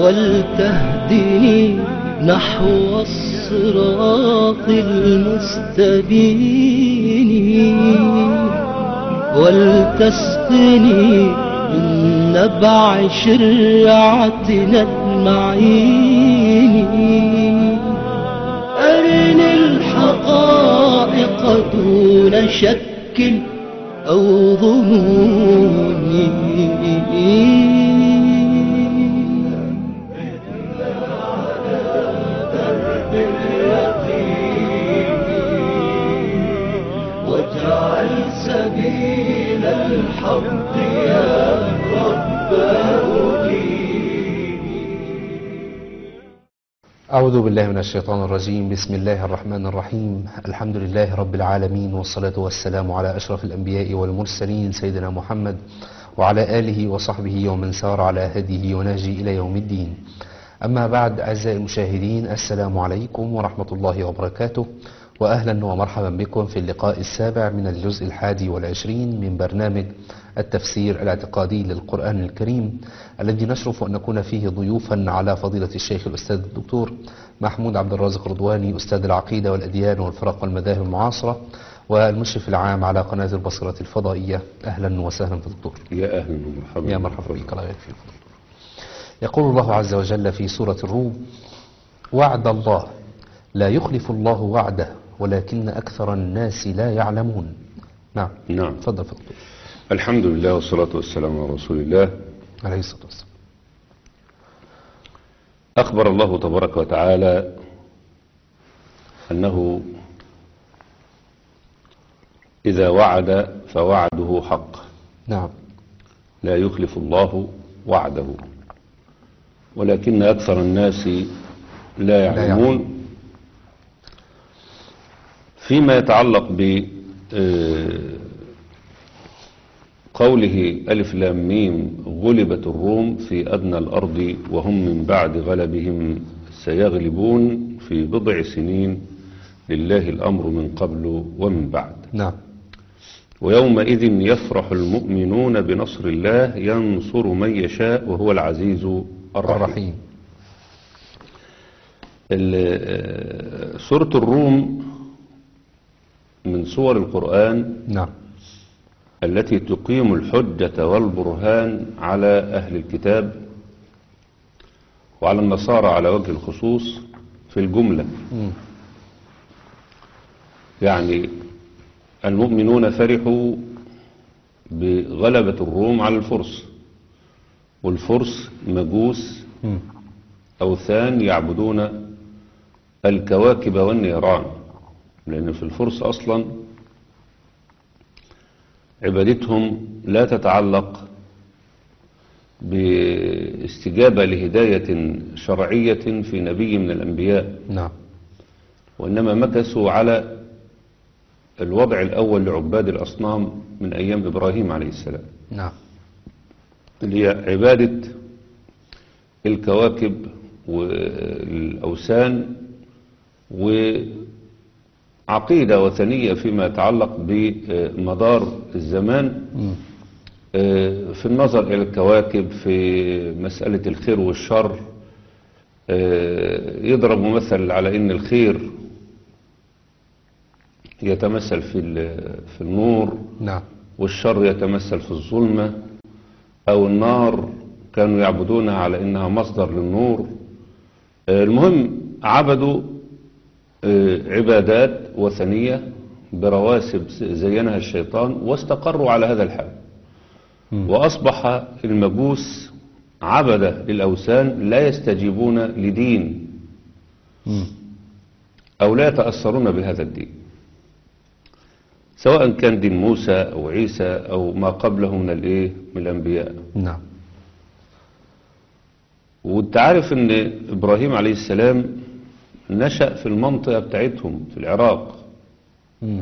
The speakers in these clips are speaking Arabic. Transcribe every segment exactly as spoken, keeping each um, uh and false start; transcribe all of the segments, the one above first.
ولتهدني نحو الصراط المستبين، ولتسقني من نبع شرعتنا المعين. أرني الحقائق دون شك أو ظنون، واجعل سبيل الحق يا رب أعوذ بالله من الشيطان الرجيم. بسم الله الرحمن الرحيم. الحمد لله رب العالمين، والصلاة والسلام على أشرف الأنبياء والمرسلين سيدنا محمد وعلى آله وصحبه ومن سار على هديه ونهجه إلى يوم الدين. أما بعد، أعزائي المشاهدين، السلام عليكم ورحمة الله وبركاته، وأهلا ومرحبا بكم في اللقاء السابع من الجزء الحادي والعشرين من برنامج التفسير الاعتقادي للقرآن الكريم، الذي نشرف أن نكون فيه ضيوفا على فضيلة الشيخ الأستاذ الدكتور محمود عبد الرازق رضواني، أستاذ العقيدة والأديان والفرق والمذاهب المعاصرة، والمشرف العام على قناة البصيرة الفضائية. أهلا وسهلا في الدكتور. يا أهلا ومرحبا. يا مرحبا بك. الله يبارك فيك. يقول الله عز وجل في سورة الروم: وعد الله لا يخلف الله وعده ولكن أكثر الناس لا يعلمون. نعم نعم. تفضل فضل. الحمد لله والصلاة والسلام على رسول الله عليه الصلاة والسلام. أخبر الله تبارك وتعالى أنه إذا وعد فوعده حق. نعم. لا يخلف الله وعده ولكن أكثر الناس لا يعلمون. فيما يتعلق ب قوله ألف لام ميم غلبت الروم في أدنى الأرض وهم من بعد غلبهم سيغلبون في بضع سنين لله الأمر من قبل ومن بعد. نعم. ويومئذ يفرح المؤمنون بنصر الله ينصر من يشاء وهو العزيز الرحيم. سورة الروم من سور القرآن نعم. التي تقيم الحجة والبرهان على أهل الكتاب وعلى النصارى على وجه الخصوص في الجملة. م. يعني المؤمنون فرحوا بغلبة الروم على الفرس، والفرس مجوس م. أوثان يعبدون الكواكب والنيران، لأن في الفرس أصلا عبادتهم لا تتعلق باستجابة لهداية شرعية في نبي من الأنبياء. نعم. وإنما مكثوا على الوضع الأول لعباد الأصنام من أيام إبراهيم عليه السلام. نعم. اللي هي عبادة الكواكب والأوثان وعقيدة وثنية فيما يتعلق بمدار الزمان م. في النظر إلى الكواكب في مسألة الخير والشر. يضرب مثل على أن الخير يتمثل في في النور. نعم. والشر يتمثل في الظلمة، أو النار كانوا يعبدونها على أنها مصدر للنور. المهم عبدوا عبادات وثنية برواسب زينها الشيطان واستقروا على هذا الحال. م. وأصبح المجوس عبدة للأوثان لا يستجيبون لدين م. أو لا يتأثرون بهذا الدين، سواء كان دين موسى أو عيسى أو ما قبله من الإيه من الأنبياء. نعم. وانت عارف ان إبراهيم عليه السلام نشأ في المنطقة بتاعتهم في العراق. م.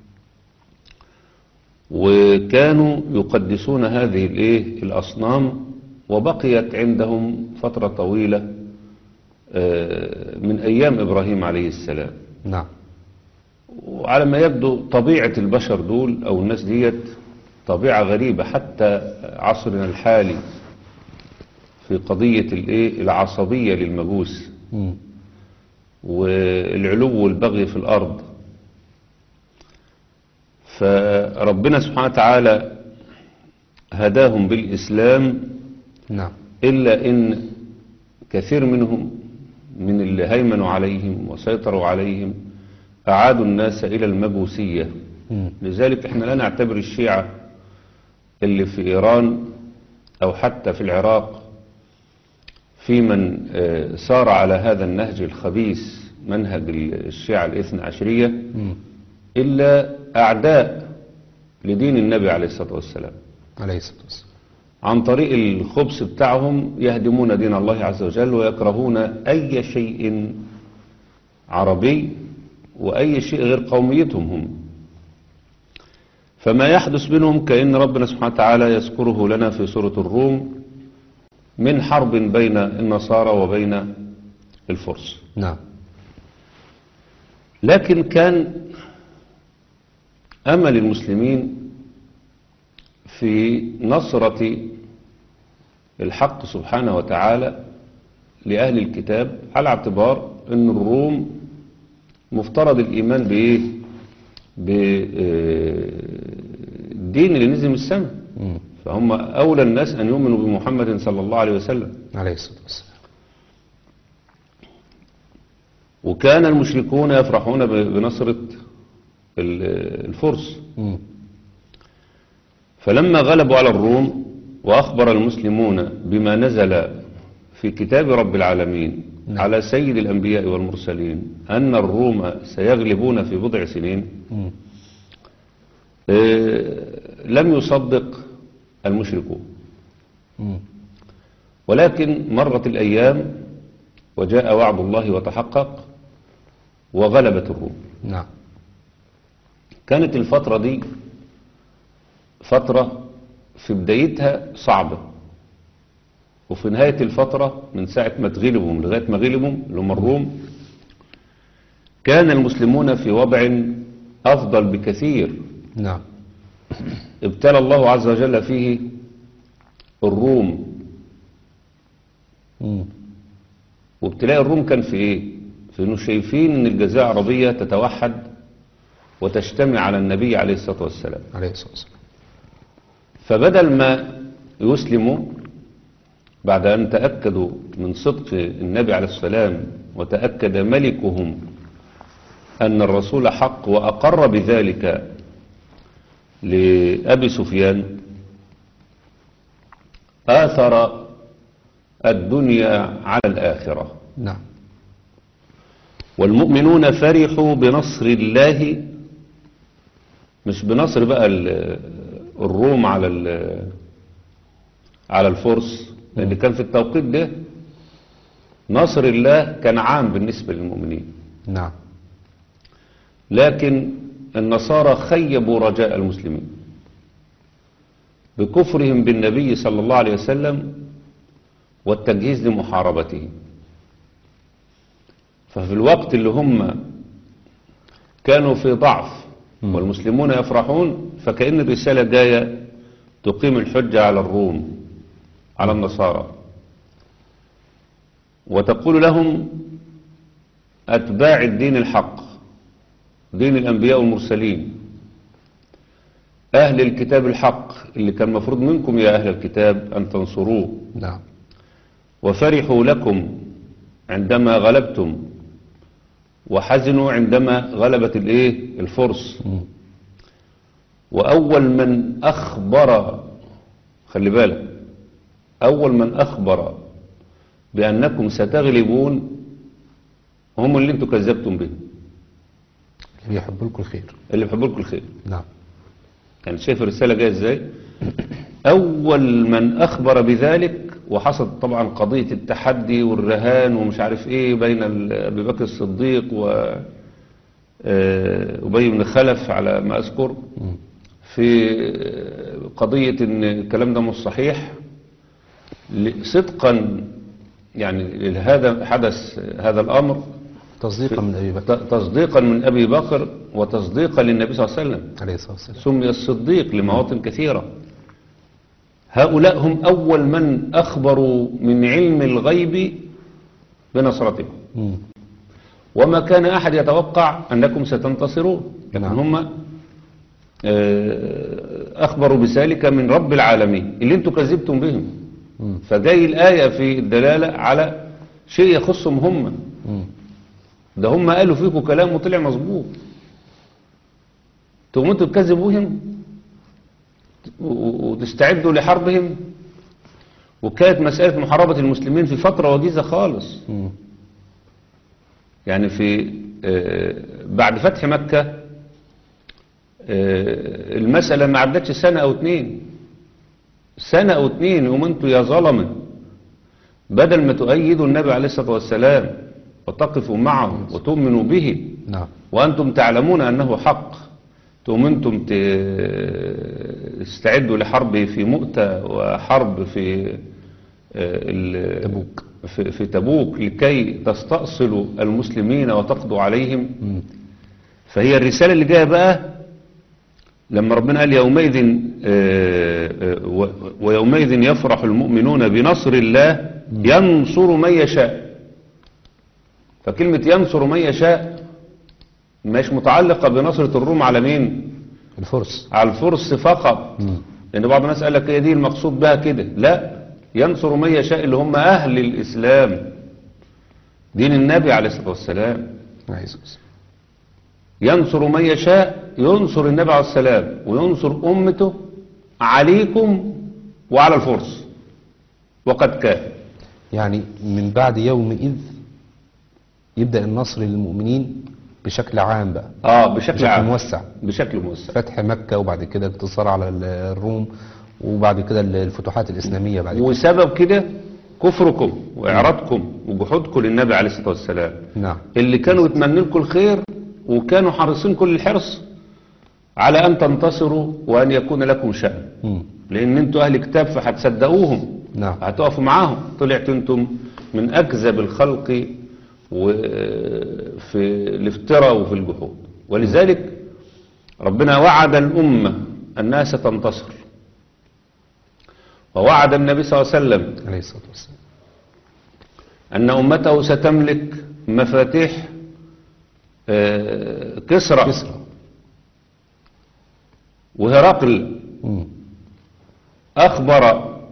وكانوا يقدسون هذه الايه الأصنام، وبقيت عندهم فترة طويلة من أيام إبراهيم عليه السلام. نعم. وعلى ما يبدو طبيعة البشر دول أو الناس ديت طبيعة غريبة حتى عصرنا الحالي. في قضية الايه العصبية للمجوس مم. والعلو والبغي في الأرض. فربنا سبحانه وتعالى هداهم بالإسلام، نعم. إلا إن كثير منهم من اللي هيمنوا عليهم وسيطروا عليهم أعادوا الناس إلى المجوسية. مم. لذلك احنا لا نعتبر الشيعة اللي في إيران أو حتى في العراق في من آه، سار على هذا النهج الخبيث، منهج الشيعة الاثنى عشرية، مم. إلا أعداء لدين النبي عليه الصلاة والسلام. عليه الصلاة والسلام. عن طريق الخبث بتاعهم يهدمون دين الله عز وجل ويكرهون أي شيء عربي وأي شيء غير قوميتهم هم. فما يحدث منهم كأن ربنا سبحانه وتعالى يذكره لنا في سورة الروم من حرب بين النصارى وبين الفرس. نعم. لكن كان أمل المسلمين في نصرة الحق سبحانه وتعالى لأهل الكتاب، على اعتبار أن الروم مفترض الإيمان بإيه؟ بالدين اللي نزل من السماء، مم. فهم أولى الناس أن يؤمنوا بمحمد صلى الله عليه وسلم. عليه الصلاة والسلام. وكان المشركون يفرحون بنصرة الفرس. مم. فلما غلبوا على الروم وأخبر المسلمون بما نزل في كتاب رب العالمين نعم. على سيد الأنبياء والمرسلين أن الروم سيغلبون في بضع سنين، مم. آه، لم يصدق المشركون. مم. ولكن مرت الأيام وجاء وعد الله وتحقق وغلبت الروم. نعم. كانت الفترة دي فترة في بدايتها صعبة، وفي نهاية الفترة من ساعة ما تغلبهم لغاية ما غلبهم اللي هم الروم كان المسلمون في وضع أفضل بكثير. نعم. ابتلى الله عز وجل فيه الروم. مم. وابتلاء الروم كان في ايه؟ في انه شايفين ان الجزيرة العربية تتوحد وتجتمع على النبي عليه الصلاة والسلام، عليه الصلاة والسلام. فبدل ما يسلموا بعد أن تأكدوا من صدق النبي عليه السلام وتأكد ملكهم أن الرسول حق وأقر بذلك لأبي سفيان، آثر الدنيا على الآخرة. نعم. والمؤمنون فرحوا بنصر الله، مش بنصر بقى الروم على على الفرس، لأن كان في التوقيت ده نصر الله كان عام بالنسبة للمؤمنين. نعم. لكن النصارى خيبوا رجاء المسلمين بكفرهم بالنبي صلى الله عليه وسلم والتجهيز لمحاربته. ففي الوقت اللي هم كانوا في ضعف والمسلمون يفرحون، فكأن الرسالة جاية تقيم الحجة على الروم، على النصارى، وتقول لهم أتباع الدين الحق، دين الأنبياء والمرسلين، أهل الكتاب الحق اللي كان مفروض منكم يا أهل الكتاب أن تنصروه. نعم. وفرحوا لكم عندما غلبتم وحزنوا عندما غلبت الايه الفرس. مم. وأول من أخبر، خلي بالك، أول من أخبر بأنكم ستغلبون هم اللي انتوا كذبتم به، اللي يحب لكم الخير. اللي بيحبوا لكم الخير. نعم. يعني شايف الرسالة جاية ازاي؟ أول من أخبر بذلك، وحصلت طبعا قضية التحدي والرهان ومش عارف ايه بين أبي بكر الصديق و أبي بن خلف على ما أذكر، في قضية ان الكلام ده مش صحيح. صدقا يعني هذا حدث هذا الأمر تصديقا من أبي بكر، تصديقا من أبي بكر وتصديقا للنبي صلى الله عليه وسلم، عليه الصلاة والسلام. سمي الصديق لمواطن كثيرة. هؤلاء هم أول من أخبروا من علم الغيب بنصرتكم، مم. وما كان أحد يتوقع أنكم ستنتصرون، لكن نعم. هم آه، أخبروا بذلك من رب العالمين اللي انتم كذبتم بهم. مم. فجاي الآية في الدلالة على شيء يخصهم هم. مم. ده هم قالوا فيكم كلام وطلع مظبوط، تقوموا انتوا تكذبوا بهم و- وتستعدوا لحربهم. وكانت مسألة محاربة المسلمين في فترة وجيزة خالص، مم. يعني في آه، بعد فتح مكة آه، المسألة ما عدتش سنة أو اتنين، سنة أو اتنين يوم انتوا يا ظلمة بدل ما تؤيدوا النبي عليه الصلاة والسلام وتقفوا معه وتؤمنوا به نعم. وأنتم تعلمون أنه حق، تقوم انتم تستعدوا لحرب في مؤتة وحرب في آه، ال- تبوك. في, في تبوك لكي تستأصلوا المسلمين وتقضوا عليهم. مم. فهي الرسالة اللي جاية بقى لما ربنا قال يومئذ آه، آه، و- ويومئذ يفرح المؤمنون بنصر الله ينصر من يشاء. فكلمة ينصر من يشاء مش متعلقة بنصرة الروم على مين؟ الفرس. على الفرس فقط، مم. لأن بعض الناس قال لك هي دي المقصود بها كده. لا، ينصر من يشاء اللي هم أهل الإسلام، دين النبي عليه الصلاة والسلام. عايز. ينصر من يشاء، ينصر النبي عليه السلام وينصر أمته عليكم وعلى الفرس. وقد كان يعني من بعد يومئذ يبدأ النصر للمؤمنين بشكل عام بقى، آه بشكل بشكل عام موسع. بشكل موسع. فتح مكة وبعد كده انتصار على الروم وبعد كده الفتوحات الإسلامية بعد كده. وسبب كده كفركم وإعراضكم وجحودكم للنبي عليه الصلاة والسلام، نعم. اللي كانوا يتمنوا لكم الخير وكانوا حريصين كل الحرص على أن تنتصروا وأن يكون لكم شأن، مم. لأن انتوا أهل كتاب فهتصدقوهم، نعم. هتقفوا معاهم. طلعت انتم من أكذب الخلق وفي الافتراء وفي الجحود. ولذلك ربنا وعد الأمة أنها ستنتصر، ووعد النبي صلى الله عليه وسلم عليه الصلاة والسلام أن أمته ستملك مفاتيح آه، كسرى كسرى. وهرقل مم. أخبر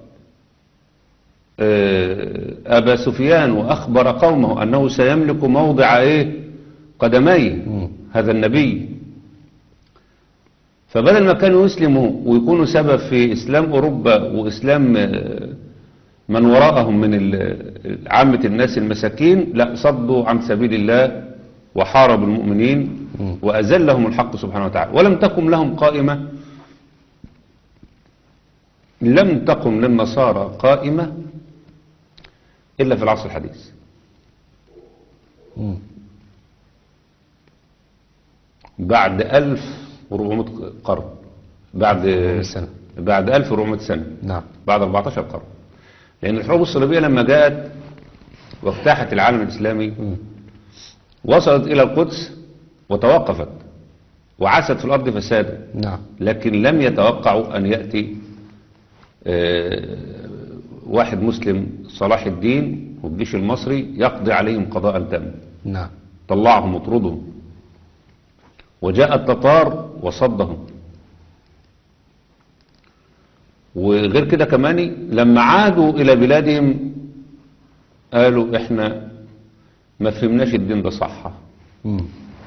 آه، أبا سفيان وأخبر قومه أنه سيملك موضع إيه قدميه مم. هذا النبي. فبدل ما كانوا يسلموا ويكونوا سبب في إسلام أوروبا وإسلام آه، من وراءهم من ال- عامة الناس المساكين، لا، صدوا عن سبيل الله وحاربوا المؤمنين مم. وأذلهم الحق سبحانه وتعالى. ولم تقم لهم قائمة، لم تقم للنصارى قائمة إلا في العصر الحديث. مم. بعد ألف وأربعمائة قرن، بعد سنة. بعد ألف وأربعمائة سنة، نعم. بعد أربعتاشر قرن. لأن الحروب الصليبية لما جاءت واجتاحت العالم الإسلامي مم. وصلت إلى القدس وتوقفت وعست في الأرض فسادا، نعم. لكن لم يتوقعوا أن يأتي آه، واحد مسلم صلاح الدين والجيش المصري يقضي عليهم قضاء تاما، نعم. طلعهم وطردهم. وجاء التتار وصدهم. وغير كده كمان لما عادوا إلى بلادهم قالوا احنا ما فهمناش الدين ده صح، مم.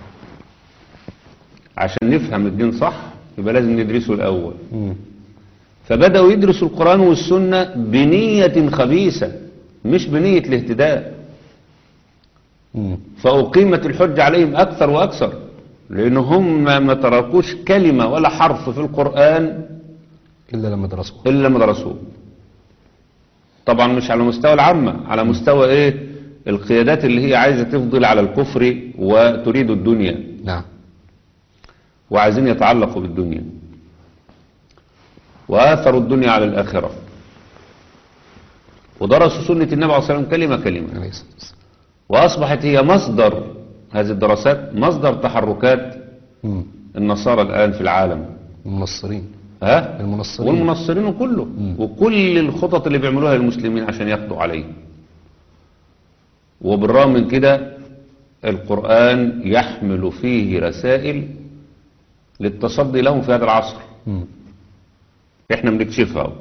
عشان نفهم الدين صح يبقى لازم ندرسه الأول. مم. فبدأوا يدرسوا القرآن والسنة بنية خبيثة مش بنية الاهتداء. مم. فأقيمت الحج عليهم أكثر وأكثر، لأن هم ما تركوش كلمة ولا حرف في القرآن إلا لما درسوه. إلا لما درسوه. طبعا مش على مستوى العامة، على مستوى إيه القيادات اللي هي عايزة تفضل على الكفر وتريد الدنيا نعم. وعايزين يتعلقوا بالدنيا وآثروا الدنيا على الآخرة، ودرسوا سنة النبي عليه الصلاة والسلام كلمة كلمة، عليه الصلاة والسلام. وأصبحت هي مصدر هذه الدراسات، مصدر تحركات مم. النصارى الآن في العالم. المنصرين. ها المنصرين. والمنصرين كله وكل الخطط اللي بيعملوها للمسلمين عشان يقضوا عليه. وبالرغم من كده القرآن يحمل فيه رسائل للتصدي لهم في هذا العصر. مم. احنا بنكشفها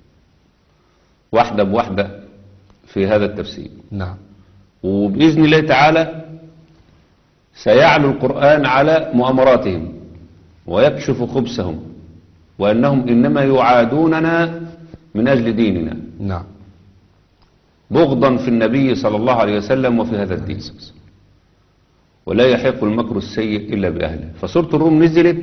واحدة بواحدة في هذا التفسير. نعم. وبإذن الله تعالى سيعلو القرآن على مؤامراتهم ويكشف خبثهم وأنهم إنما يعادوننا من أجل ديننا نعم. بغضا في النبي صلى الله عليه وسلم وفي هذا الدين، ولا يحق المكر السيء إلا بأهله. فسورة الروم نزلت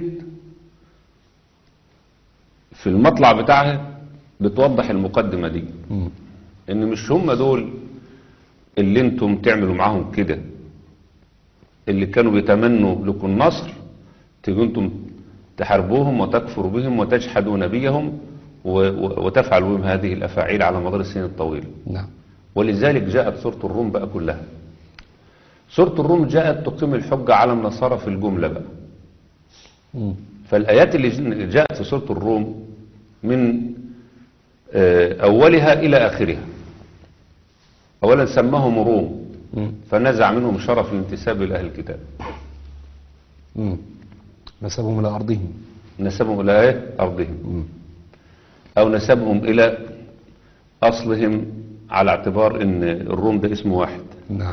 في المطلع بتاعها بتوضح المقدمة دي، مم. إن مش هم دول اللي انتم تعملوا معاهم كده، اللي كانوا بيتمنوا لكم النصر، تيجوا انتم تحاربوهم وتكفروا بهم وتجحدوا نبيهم وتفعلوا بهم هذه الأفاعيل على مدار السنين الطويلة. نعم. ولذلك جاءت سورة الروم بقى كلها. سورة الروم جاءت تقيم الحجة على النصارى في الجملة بقى. مم. فالآيات اللي جاءت في سورة الروم من أولها إلى آخرها، أولا سماهم روم مم. فنزع منهم شرف الانتساب إلى أهل الكتاب. مم. نسبهم إلى أرضهم. نسبهم إلى إيه؟ أرضهم. مم. أو نسبهم إلى أصلهم على اعتبار أن الروم ده اسم واحد. نعم.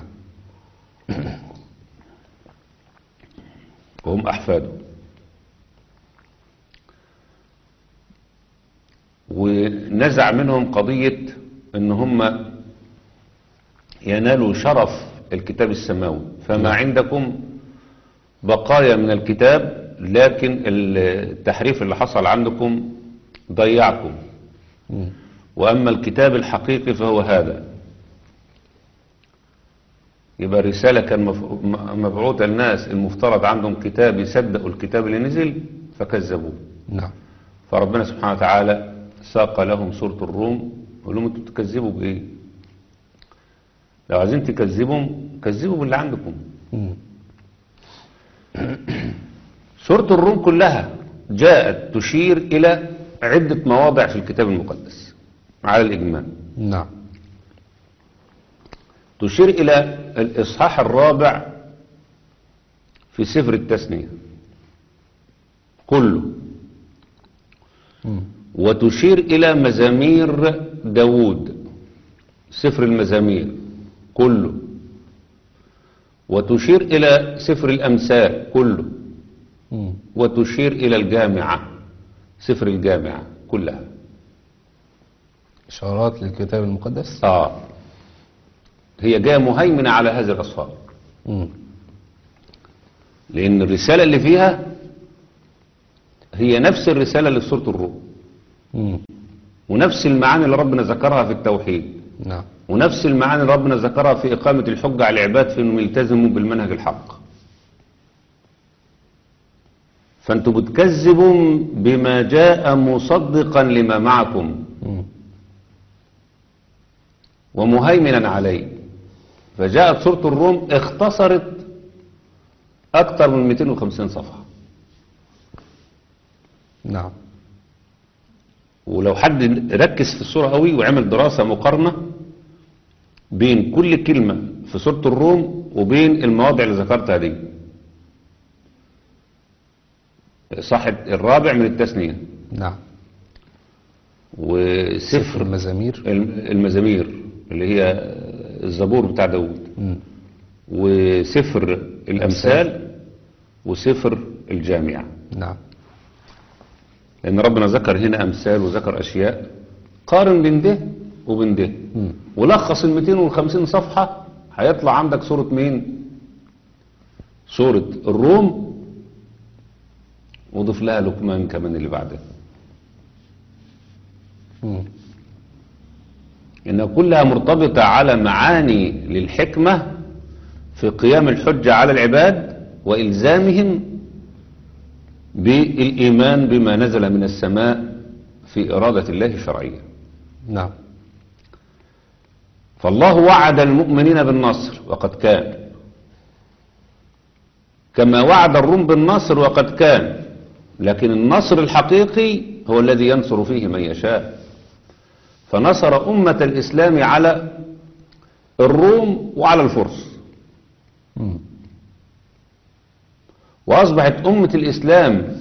وهم أحفاده. ونزع منهم قضية أن هم ينالوا شرف الكتاب السماوي، فما عندكم بقايا من الكتاب لكن التحريف اللي حصل عندكم ضيعكم. مم. وأما الكتاب الحقيقي فهو هذا. يبقى الرسالة كان مبعوثة للناس المفترض عندهم كتاب يصدقوا الكتاب اللي نزل فكذبوه. نعم. فربنا سبحانه وتعالى ساق لهم سورة الروم وقال لهم انتوا تكذبوا بإيه؟ لو عايزين تكذبهم كذبوا باللي عندكم. مم. سورة الروم كلها جاءت تشير إلى عدة مواضع في الكتاب المقدس على الإجمال. نعم. تشير إلى الإصحاح الرابع في سفر التثنية كله، مم. وتشير إلى مزامير داود سفر المزامير كله، وتشير إلى سفر الأمثال كله، مم. وتشير إلى الجامعة سفر الجامعة كلها. إشارات للكتاب المقدس. آه هي جاية مهيمنة على هذه الأصفار، مم. لأن الرسالة اللي فيها هي نفس الرسالة اللي في سورة الروم، مم. ونفس المعاني اللي ربنا ذكرها في التوحيد، نعم. ونفس المعاني اللي ربنا ذكرها في إقامة الحجة على العباد في أنهم يلتزموا بالمنهج الحق. فأنتوا بتكذبوا بما جاء مصدقا لما معكم مم. ومهيمنا عليه. فجاءت سورة الروم اختصرت أكثر من مئتين وخمسين صفحة. نعم. ولو حد ركز في السورة قوي وعمل دراسة مقارنة بين كل كلمة في سورة الروم وبين المواضع اللي ذكرتها دي، صح الرابع من التثنية، نعم. وسفر سفر المزامير. المزامير اللي هي الزبور بتاع داود، مم. وسفر الأمثال وسفر الجامعة. نعم. لأن ربنا ذكر هنا أمثال وذكر أشياء، قارن بين ده وبين ده، مم. ولخص ال مئتين وخمسين صفحة هيطلع عندك سورة مين؟ سورة الروم، وضيف لها لقمان كمان اللي بعدها. مم. إنها كلها مرتبطة على معاني للحكمة في قيام الحجة على العباد وإلزامهم بالإيمان بما نزل من السماء في إرادة الله الشرعية. نعم. فالله وعد المؤمنين بالنصر وقد كان، كما وعد الروم بالنصر وقد كان، لكن النصر الحقيقي هو الذي ينصر فيه من يشاء. فنصر أمة الإسلام على الروم وعلى الفرس، مم. وأصبحت أمة الإسلام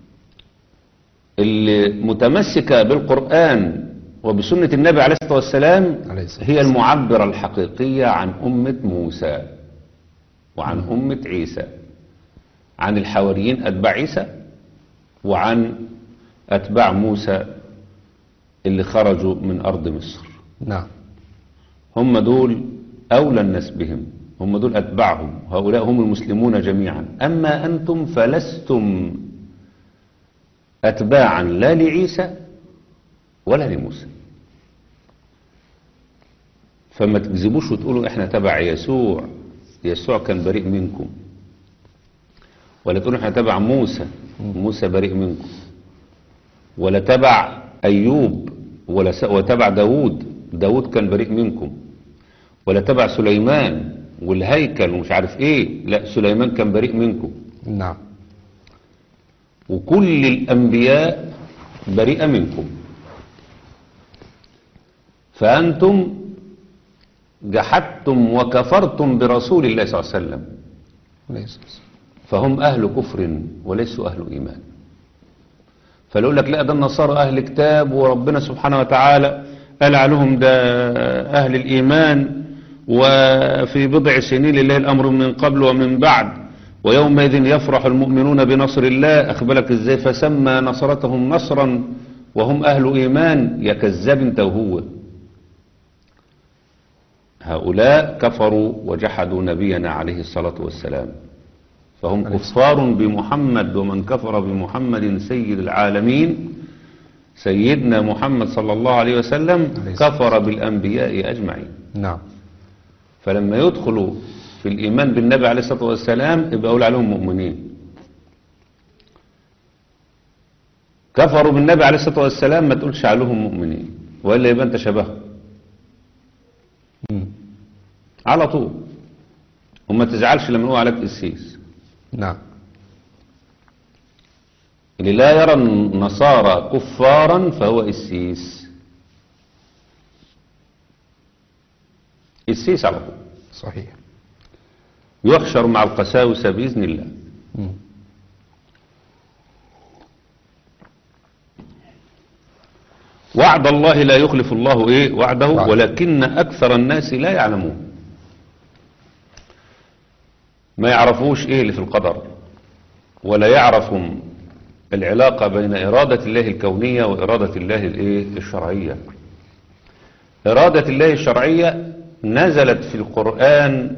اللي متمسكة بالقرآن وبسنة النبي عليه الصلاة والسلام عليه الصلاة هي المعبرة الحقيقية عن أمة موسى وعن أمة عيسى، عن الحواريين أتباع عيسى وعن أتباع موسى اللي خرجوا من أرض مصر. نعم. هم دول أولى الناس بهم، هم دول أتباعهم، هؤلاء هم المسلمون جميعا. أما أنتم فلستم أتباعا لا لعيسى ولا لموسى، فما تكذبوش وتقولوا إحنا تبع يسوع، يسوع كان بريء منكم، ولا تقولوا إحنا تبع موسى، موسى بريء منكم، ولا تبع أيوب ولا س... وتبع داود، داود كان بريء منكم، ولا تبع سليمان والهيكل ومش عارف ايه، لا سليمان كان بريء منكم. نعم. وكل الأنبياء بريئة منكم، فأنتم جحدتم وكفرتم برسول الله صلى الله عليه وسلم، ليس. فهم أهل كفر وليسوا أهل إيمان. فلو لك لا ده النصارى أهل كتاب وربنا سبحانه وتعالى قال عليهم ده أهل الإيمان، وفي بضع سنين لله الأمر من قبل ومن بعد، ويومئذ يفرح المؤمنون بنصر الله، أخبرك إزاي فسمى نصرتهم نصرا وهم أهل إيمان. يا كذاب انت وهو. هؤلاء كفروا وجحدوا نبينا عليه الصلاة والسلام، فهم كفار بمحمد، ومن كفر بمحمد سيد العالمين سيدنا محمد صلى الله عليه وسلم كفر بالأنبياء أجمعين. نعم. فلما يدخلوا في الإيمان بالنبي عليه الصلاة والسلام يبقى أقول عليهم مؤمنين. كفروا بالنبي عليه الصلاة والسلام ما تقولش عليهم مؤمنين، وإلا يبقى أنت شبههم على طول، وما تزعلش لما نقول عليك قسيس. نعم. اللي لا يرى النصارى كفارا فهو قسيس، قسيس على طول. صحيح. يحشر مع القساوسة بإذن الله. مم. وعد الله لا يخلف الله إيه وعده، وعد. ولكن أكثر الناس لا يعلمون، ما يعرفوش إيه اللي في القدر، ولا يعرفهم العلاقة بين إرادة الله الكونية وإرادة الله الإيه الشرعية. إرادة الله الشرعية نزلت في القرآن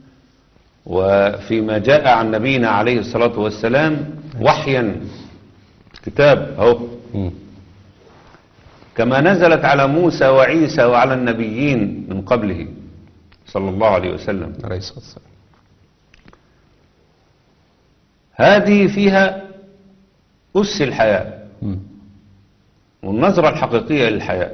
وفيما جاء عن نبينا عليه الصلاة والسلام وحيا، كتاب اهو، مم. كما نزلت على موسى وعيسى وعلى النبيين من قبله صلى الله عليه وسلم. عليه الصلاة والسلام. هذه فيها أس الحياة مم. والنظرة الحقيقية للحياة.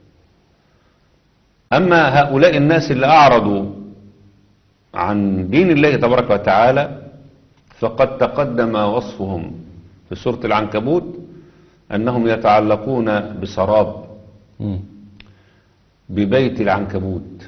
أما هؤلاء الناس اللي أعرضوا عن دين الله تبارك وتعالى فقد تقدم وصفهم في سورة العنكبوت أنهم يتعلقون بسراب، مم. ببيت العنكبوت،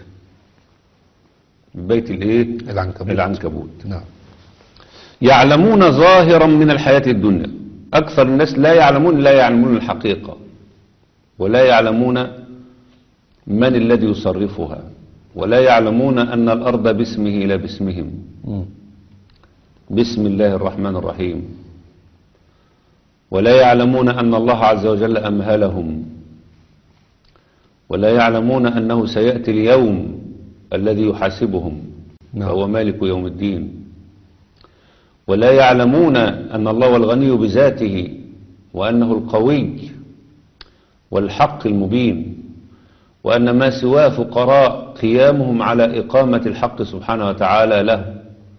ببيت الايه العنكبوت. العنكبوت. نعم. يعلمون ظاهرا من الحياة الدنيا، أكثر الناس لا يعلمون لا يعلمون الحقيقة، ولا يعلمون من الذي يصرفها، ولا يعلمون أن الأرض باسمه لا باسمهم. مم. بسم الله الرحمن الرحيم. ولا يعلمون أن الله عز وجل أمهلهم، ولا يعلمون أنه سيأتي اليوم الذي يحاسبهم نعم. فهو مالك يوم الدين. ولا يعلمون أن الله هو الغني بذاته، وأنه القوي والحق المبين، وأن ما سواه فقراء قيامهم على إقامة الحق سبحانه وتعالى له.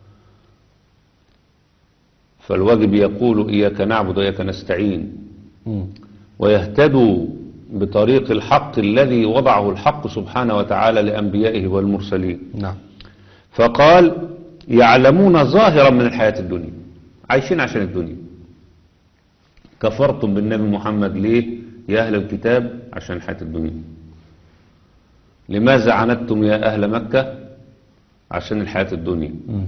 فالواجب يقول إياك نعبد وإياك نستعين، مم. ويهتدوا بطريق الحق الذي وضعه الحق سبحانه وتعالى لأنبيائه والمرسلين. نعم. فقال يعلمون ظاهرا من الحياة الدنيا، عايشين عشان الدنيا، كفرتم بالنبي محمد ليه يا أهل الكتاب؟ عشان الحياة الدنيا. لماذا عاندتم يا أهل مكة؟ عشان الحياة الدنيا. مم.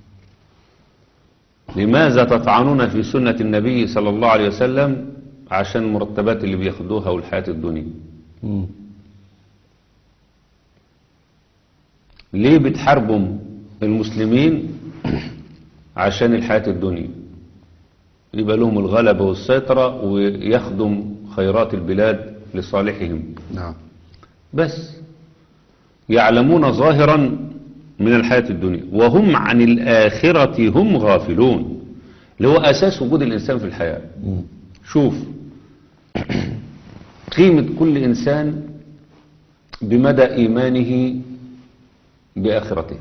لماذا تطعنون في سنة النبي صلى الله عليه وسلم؟ عشان المرتبات اللي بياخدوها والحياة الدنيا. مم. ليه بتحاربوا المسلمين؟ عشان الحياة الدنيا، يبقى لهم الغلبة والسيطرة ويخدم خيرات البلاد لصالحهم. نعم. بس يعلمون ظاهرا من الحياة الدنيا وهم عن الآخرة هم غافلون، اللي هو أساس وجود الإنسان في الحياة. مم. شوف قيمة كل إنسان بمدى إيمانه بآخرته،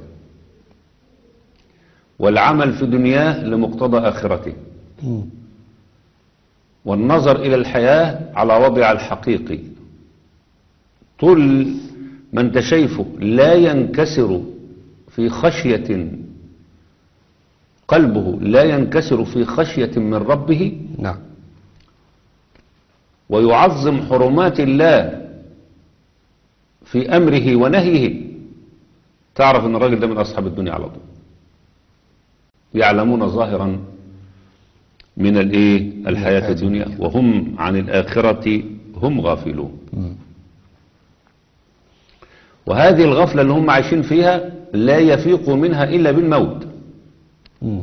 والعمل في دنياه لمقتضى آخرته، مم. والنظر إلى الحياة على وضع الحقيقي. طول ما انت شايفه لا ينكسر في خشية، قلبه لا ينكسر في خشية من ربه، نعم. ويعظم حرمات الله في أمره ونهيه، تعرف ان الراجل ده من أصحاب الدنيا على طول. يعلمون ظاهرا من الايه الحياة الدنيا وهم عن الآخرة هم غافلون. مم. وهذه الغفلة اللي هم عايشين فيها لا يفيقوا منها إلا بالموت. مم.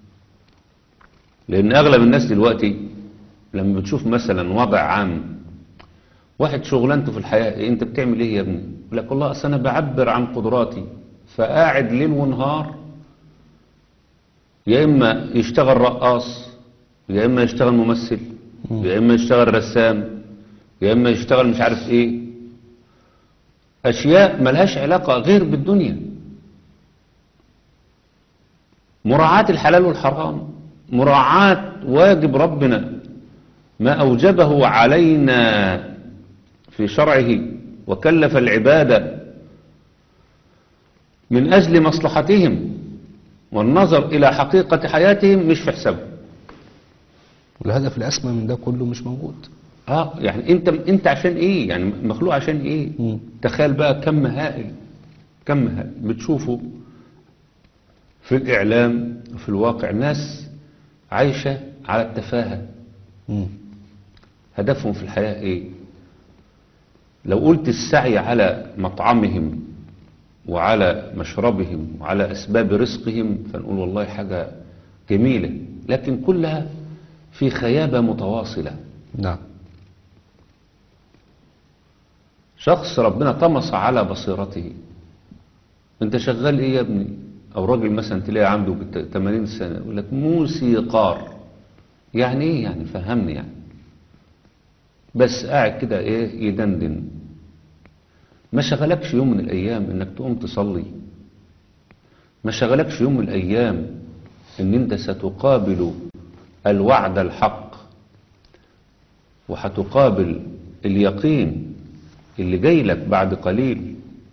لأن أغلب الناس دلوقتي لما بتشوف مثلا وضع عام، واحد شغلانته في الحياة إيه؟ أنت بتعمل إيه يا ابني؟ يقول لك والله أصل أنا بعبر عن قدراتي، فقاعد ليل ونهار يا إما يشتغل رقاص، يا إما يشتغل ممثل، يا إما يشتغل رسام، يا إما يشتغل مش عارف إيه، أشياء ملهاش علاقة غير بالدنيا. مراعاة الحلال والحرام، مراعاة واجب ربنا ما أوجبه علينا في شرعه وكلف العبادة من أجل مصلحتهم، والنظر إلى حقيقة حياتهم مش في حسابهم. والهدف الأسمى من ده كله مش موجود. اه يعني انت انت عشان ايه؟ يعني مخلوق عشان ايه؟ مم. تخيل بقى كم هائل، كم هائل بتشوفه في الإعلام وفي الواقع، ناس عايشة على التفاهة. مم. هدفهم في الحياة ايه؟ لو قلت السعي على مطعمهم وعلى مشربهم وعلى أسباب رزقهم فنقول والله حاجة جميلة، لكن كلها في خيابة متواصلة. نعم. شخص ربنا طمس على بصيرته، انت شغال ايه يا ابني؟ او راجل مثلا تلاقي عنده ثمانين سنة يقول لك موسيقار. يعني ايه يعني؟ فهمني يعني. بس قاعد كده ايه يدندن، ما شغلكش يوم من الايام انك تقوم تصلي؟ ما شغلكش يوم من الايام ان انت ستقابل الوعد الحق وهتقابل اليقين اللي جاي لك بعد قليل،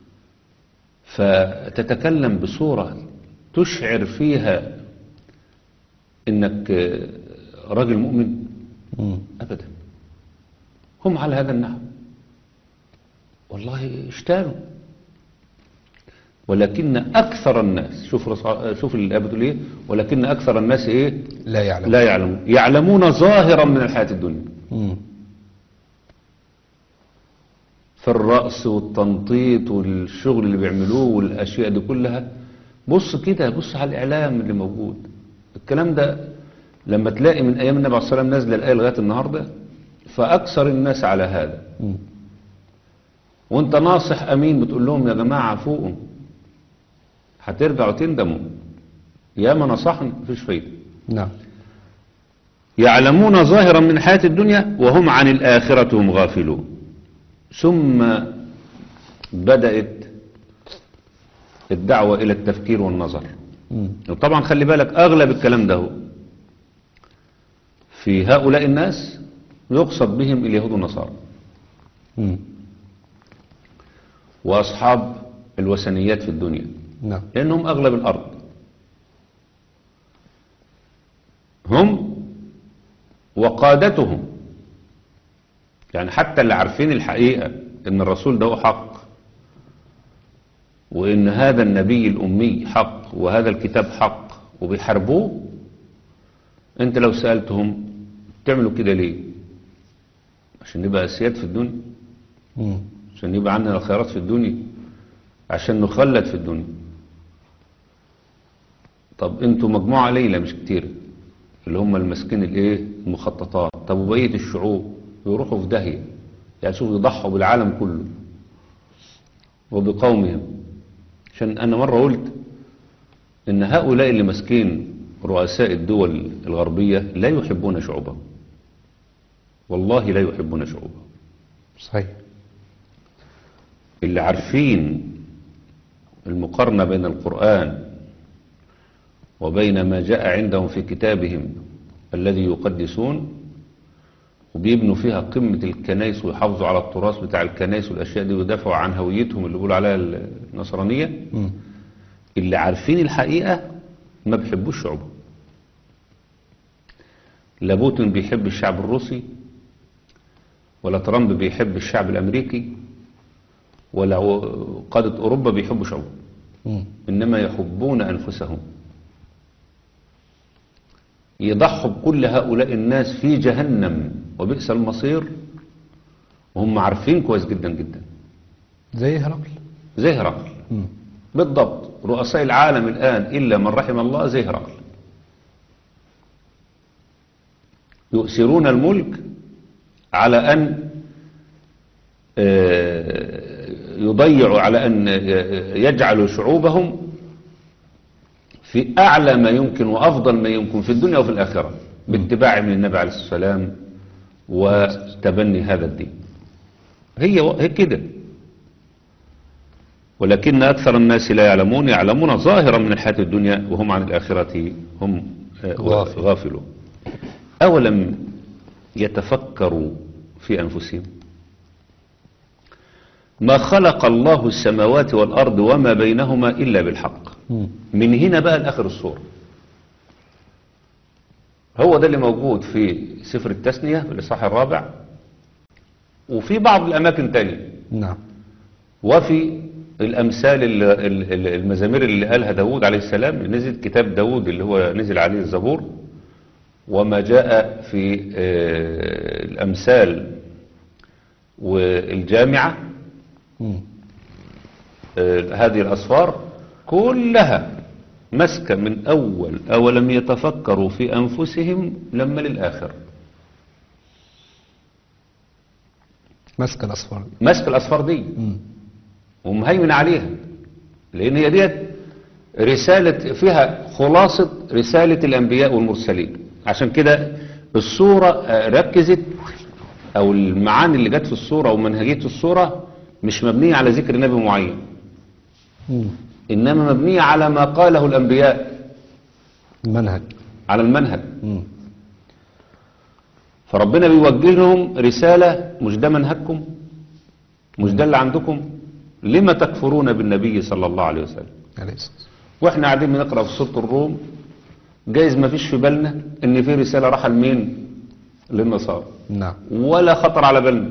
فتتكلم بصورة تشعر فيها انك راجل مؤمن؟ مم. ابدا. هم على هذا النحو والله اشتالوا. ولكن اكثر الناس، شوف رص- شوف الآية بتقول ايه، ولكن اكثر الناس ايه؟ لا يعلم. لا يعلمون. يعلمون ظاهرا من الحياة الدنيا، مم. في الرأس والتنطيط والشغل اللي بيعملوه والأشياء دي كلها. بص كده، بص على الإعلام اللي موجود. الكلام ده لما تلاقي من أيام النبي عليه الصلاة والسلام نازلة الآية لغاية النهاردة، فأكثر الناس على هذا. مم. وانت ناصح أمين بتقول لهم يا جماعة فوقوا، هترجعوا تندموا. يا ما نصحنا مفيش فايدة. نعم. يعلمون ظاهرا من الحياة الدنيا وهم عن الآخرة هم غافلون. ثم بدأت الدعوة إلى التفكير والنظر. مم. وطبعا خلي بالك أغلب الكلام ده في هؤلاء الناس يقصد بهم اليهود والنصارى مم. وأصحاب الوثنيات في الدنيا، نعم. لأنهم أغلب الأرض. هم وقادتهم، يعني حتى اللي عارفين الحقيقة ان الرسول ده هو حق، وان هذا النبي الأمي حق، وهذا الكتاب حق، وبيحاربوه، انت لو سألتهم تعملوا كده ليه؟ عشان نبقى أسياد في الدنيا، مم. عشان يبقى عندنا الخيرات في الدنيا، عشان نخلد في الدنيا. طب انتوا مجموعة قليلة مش كتير اللي هم المسكين الايه المخططات. طب وبقية الشعوب يروحوا في داهية، يعني شوفوا يضحوا بالعالم كله وبقومهم. عشان انا مرة قلت ان هؤلاء اللي مسكين رؤساء الدول الغربية لا يحبون شعوبهم، والله لا يحبون شعوبهم. صحيح. اللي عارفين المقارنة بين القرآن وبين ما جاء عندهم في كتابهم الذي يقدسون، وبيبنوا فيها قمة الكنائس ويحافظوا على التراث بتاع الكنائس والأشياء دي ويدافعوا عن هويتهم اللي بيقولوا عليها النصرانية. مم. اللي عارفين الحقيقة ما بيحبوش شعوبهم. لا بوتين بيحب الشعب الروسي، ولا ترامب بيحب الشعب الأمريكي، ولا قادة أوروبا بيحبوا شعوبهم، مم. إنما يحبون أنفسهم. يضحوا بكل هؤلاء الناس في جهنم وبئس المصير، وهم عارفين كويس جدا جدا. زي هرقل. زي هرقل مم. بالضبط. رؤساء العالم الآن إلا من رحم الله زي هرقل، يؤثرون الملك على أن يضيعوا، على أن يجعلوا شعوبهم في أعلى ما يمكن وأفضل ما يمكن في الدنيا وفي الآخرة باتباع من النبي عليه الصلاة والسلام وتبني هذا الدين. هي هي كده. ولكن أكثر الناس لا يعلمون، يعلمون ظاهرا من الحياة الدنيا وهم عن الآخرة هم غافل. غافلون. أولم يتفكروا في أنفسهم؟ ما خلق الله السماوات والأرض وما بينهما إلا بالحق. مم. من هنا بقى لآخر السورة. هو ده اللي موجود في سفر التثنية في الإصحاح الرابع، وفي بعض الأماكن تانية، نعم. وفي الأمثال ال- ال- ال- المزامير اللي قالها داود عليه السلام، اللي نزل كتاب داود اللي هو نزل عليه الزبور، وما جاء في آه، الأمثال والجامعة. مم. آه، هذه الأصفار كلها مسكة من أول أولم يتفكروا في أنفسهم لما للآخر. مسك الأصفار دي. مسك الأصفار دي مم. ومهيمن عليها، لأن هي ديت رسالة فيها خلاصة رسالة الأنبياء والمرسلين. عشان كده الصورة آه، ركزت، أو المعاني اللي جت في الصورة ومنهجية الصورة مش مبنية على ذكر نبي معين، مم. إنما مبنية على ما قاله الأنبياء، المنهج. على المنهج. مم. فربنا بيوجه لهم رسالة، مش ده منهجكم، مش ده اللي عندكم، لما تكفرون بالنبي صلى الله عليه وسلم. عليه الصلاة والسلام. واحنا قاعدين بنقرأ في سورة الروم، جايز ما فيش في بالنا ان في رسالة راح لمين؟ للنصارى، نعم. ولا خطر على بالنا.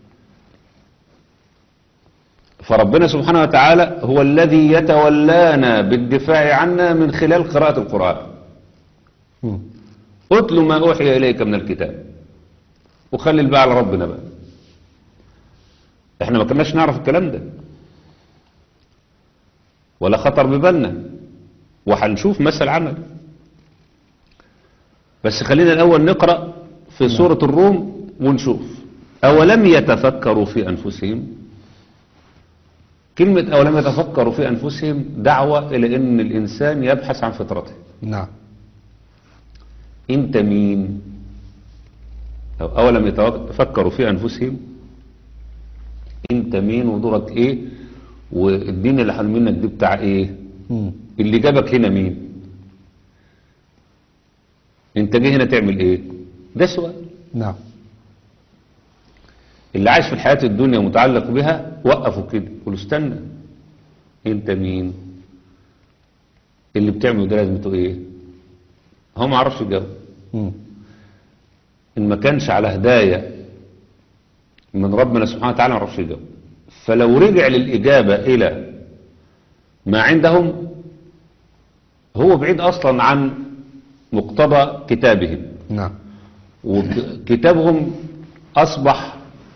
فربنا سبحانه وتعالى هو الذي يتولانا بالدفاع عنا من خلال قراءة القرآن. مم. اتل ما أوحي إليك من الكتاب، وخلي الباقي على ربنا بقى. احنا ما كناش نعرف الكلام ده ولا خطر ببالنا، وهنشوف مثل عمل. بس خلينا الأول نقرأ في سورة الروم ونشوف. أولم يتفكروا في أنفسهم. كلمة أولم يتفكروا في أنفسهم دعوة إلى أن الإنسان يبحث عن فطرته. نعم. أنت مين؟ أو أولم يتفكروا في أنفسهم، أنت مين ودورك إيه، والدين اللي حل منك دي بتاع إيه، مم. اللي جابك هنا مين، أنت جاي هنا تعمل إيه. ده سؤال. نعم. اللي عايش في الحياة الدنيا ومتعلق بها وقفوا كده قولوا استنى، أنت مين، اللي بتعمله ده لازمته إيه. هو ما عرفش يجاوب. مم. إن ما كانش على هداية من ربنا سبحانه وتعالى ما يعرفش يجاوب. فلو رجع للإجابة إلى ما عندهم هو بعيد أصلا عن مقتضى كتابهم. نعم. وكتابهم أصبح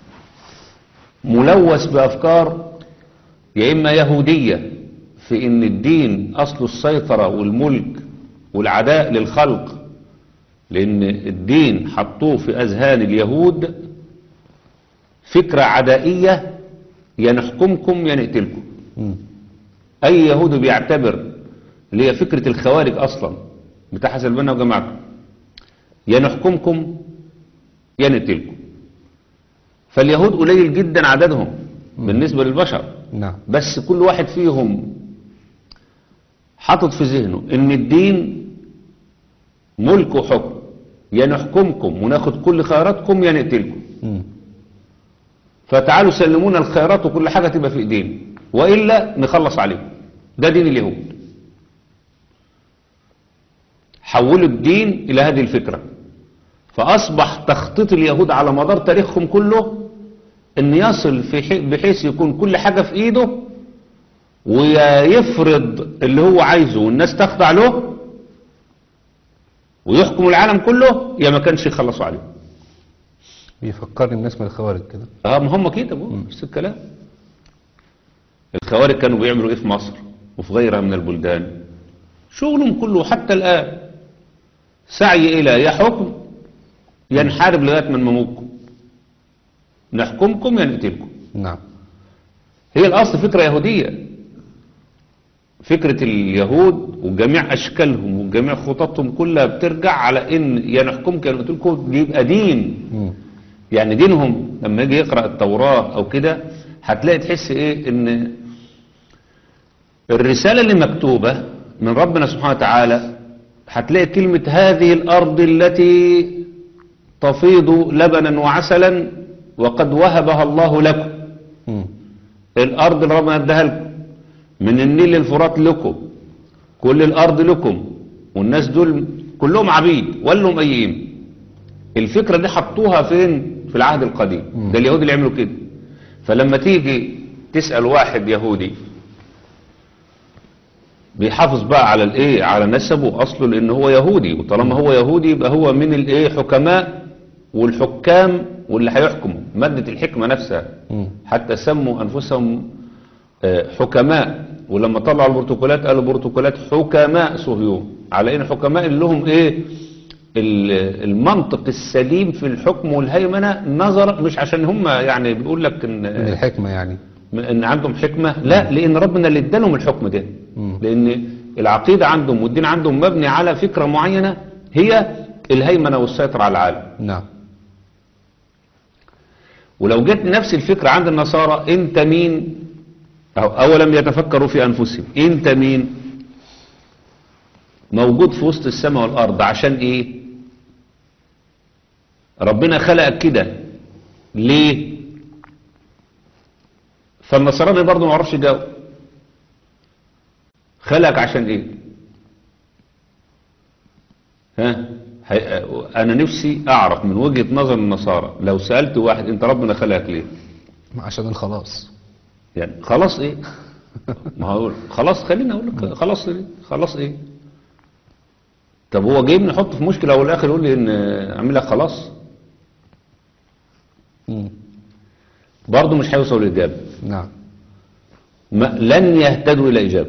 ملوث بأفكار يا إما يهودية في إن الدين أصل السيطرة والملك والعداء للخلق، لأن الدين حطوه في أذهان اليهود فكرة عدائية، يا نحكمكم يا نقتلكم. مم. أي يهودي بيعتبر اللي هي فكرة الخوارج أصلا بتاع حسن البنا وجماعته، يا نحكمكم يا نقتلكم. فاليهود قليل جدا عددهم بالنسبة للبشر، نعم. بس كل واحد فيهم حاطط في ذهنه ان الدين ملك وحكم، يا نحكمكم وناخد كل خيراتكم يا نقتلكم. مم. فتعالوا سلمونا الخيرات وكل حاجة تبقى في ايدينا وإلا نخلص عليهم. ده دين اليهود. حولوا الدين إلى هذه الفكرة، فأصبح تخطيط اليهود على مدار تاريخهم كله ان يصل في حي- بحيث يكون كل حاجة في ايده ويفرض اللي هو عايزه والناس تخضع له ويحكم العالم كله، يا ما كانش يخلصوا عليه. بيفكرني الناس من الخوارج كده. اه ما هم كده بقى نفس الكلام. الخوارج كانوا بيعملوا ايه في مصر وفي غيرها من البلدان؟ شغلهم كله حتى الآن سعي إلى يا حكم يا نحارب لغاية من نموتكم، نحكمكم يا نقتلكم. نعم. هي الأصل فكرة يهودية، فكرة اليهود وجميع أشكالهم وجميع خططهم كلها بترجع على إن يا نحكمك يا نقتلكم. بيبقى دين، مم. يعني دينهم لما يجي يقرأ التوراة أو كده هتلاقي تحس إيه إن الرسالة اللي مكتوبة من ربنا سبحانه وتعالى هتلاقي كلمة هذه الأرض التي تفيض لبنا وعسلا وقد وهبها الله لكم. مم. الأرض اللي ربنا اداها لكم من النيل للفرات لكم، كل الأرض لكم، والناس دول كلهم عبيد ولا لهم أي قيمة. الفكرة دي حطوها فين؟ في العهد القديم. مم. ده اليهود اللي يعملوا كده. فلما تيجي تسأل واحد يهودي بيحافظ بقى على الايه، على نسبه اصله لان هو يهودي، وطالما هو يهودي يبقى هو من الايه حكماء والحكام واللي هيحكموا. مادة الحكمة نفسها مم. حتى سموا انفسهم آه، حكماء، ولما طلعوا البروتوكولات قالوا بروتوكولات حكماء صهيون، على ان حكماء اللي لهم ايه ال- المنطق السليم في الحكم والهيمنة، نظر مش عشان هم يعني بيقول لك من ان الحكمة يعني. ان عندهم حكمة، لا، لان ربنا اللي ادالهم الحكم ده. مم. لان العقيدة عندهم والدين عندهم مبني على فكرة معينة هي الهيمنة والسيطرة على العالم. نعم. ولو جت نفس الفكرة عند النصارى، انت مين؟ أو اولم يتفكروا في انفسهم، انت مين؟ موجود في وسط السماء والارض عشان ايه؟ ربنا خلقك كده ليه؟ فالنصراني برضه ما عرفش يجاوب. خلقك عشان ايه؟ ها؟ هي- انا نفسي اعرف من وجهة نظر النصارى، لو سألت واحد انت ربنا خلقك ليه؟ عشان الخلاص. يعني خلاص ايه؟ ما هقول خلاص، خليني اقول لك خلاص ايه؟ خلاص ايه؟ طب هو جايبني نحطه في مشكلة والاخر يقول لي ان اعمل لك خلاص؟ مم. برضه مش هيوصل للإجابة. نعم. ما لن يهتدوا إلى إجابة.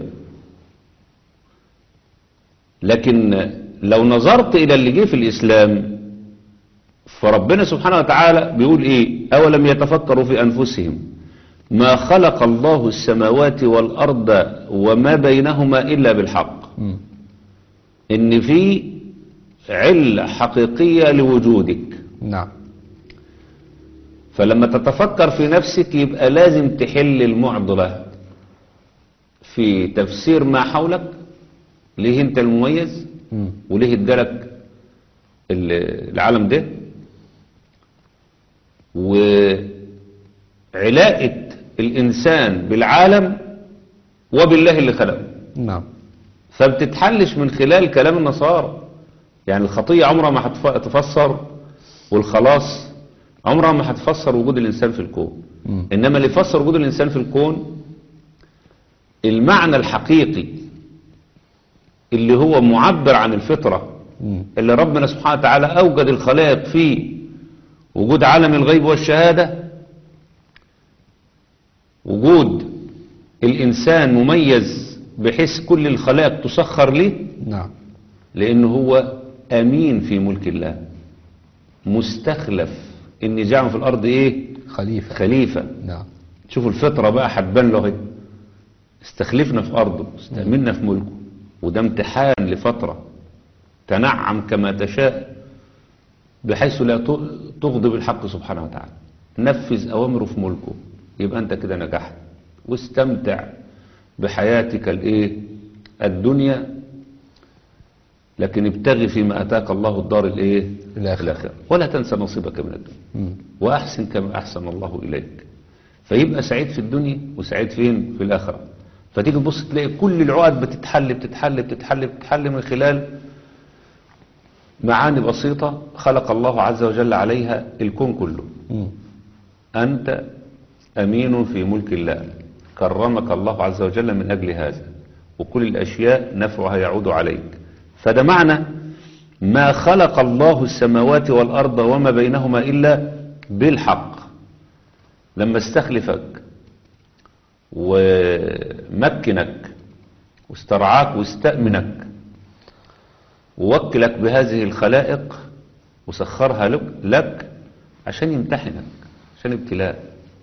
لكن لو نظرت إلى اللي جه في الإسلام، فربنا سبحانه وتعالى بيقول إيه؟ أولم يتفكروا في أنفسهم ما خلق الله السماوات والأرض وما بينهما إلا بالحق. مم. إن في علة حقيقية لوجودك. نعم. فلما تتفكر في نفسك يبقى لازم تحل المعضلة في تفسير ما حولك. ليه انت المميز؟ مم. وليه ادالك ال- العالم ده؟ وعلاقة الإنسان بالعالم وبالله اللي خلقه. نعم. فبتتحلش من خلال كلام النصارى. يعني الخطية عمرها ما هتفسر والخلاص عمرها ما هتفسر وجود الإنسان في الكون. مم. إنما اللي يفسر وجود الإنسان في الكون المعنى الحقيقي اللي هو معبر عن الفطرة مم. اللي ربنا سبحانه وتعالى أوجد الخلائق فيه، وجود عالم الغيب والشهادة، وجود الإنسان مميز بحيث كل الخلائق تسخر ليه، نعم. لأنه هو أمين في ملك الله، مستخلف، إن جعله في الأرض إيه؟ خليفة. خليفة. نعم. شوفوا الفطرة بقى هتبان له اهي. استخلفنا في أرضه، استأمنا في ملكه، وده امتحان لفترة تنعم كما تشاء بحيث لا تغضب الحق سبحانه وتعالى. نفذ أوامره في ملكه، يبقى أنت كده نجحت، واستمتع بحياتك الايه الدنيا، لكن ابتغي فيما أتاك الله الدار الايه الآخرة، ولا تنسى نصيبك من الدنيا. مم. وأحسن كما أحسن الله إليك، فيبقى سعيد في الدنيا وسعيد فين في الآخرة. فتيجي تبص تلاقي كل العقد بتتحل بتتحل بتتحل بتتحل من خلال معاني بسيطة خلق الله عز وجل عليها الكون كله. مم. أنت أمين في ملك الله، كرمك الله عز وجل من أجل هذا، وكل الأشياء نفعها يعود عليك. فده معنى ما خلق الله السماوات والأرض وما بينهما إلا بالحق. لما استخلفك ومكنك واسترعاك واستأمنك ووكلك بهذه الخلائق وسخرها لك, لك عشان يمتحنك، عشان ابتلاء.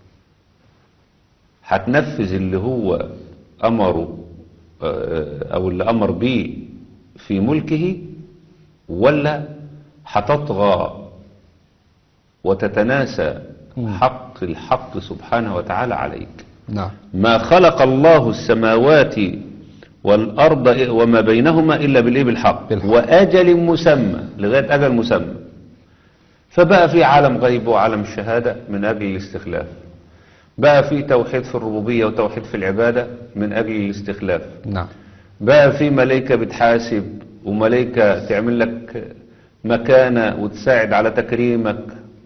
هتنفذ اللي هو أمره أو اللي أمر به في ملكه، ولا هتطغى وتتناسى حق الحق سبحانه وتعالى عليك. نعم. ما خلق الله السماوات والأرض وما بينهما إلا بالإيه بالحق. بالحق. وأجل مسمى، لغاية أجل مسمى. فبقى في عالم غيب وعالم الشهادة من أجل الاستخلاف، بقى في توحيد في الربوبية وتوحيد في العبادة من أجل الاستخلاف. نعم. بقى في ملائكة بتحاسب وملائكة تعمل لك مكانة وتساعد على تكريمك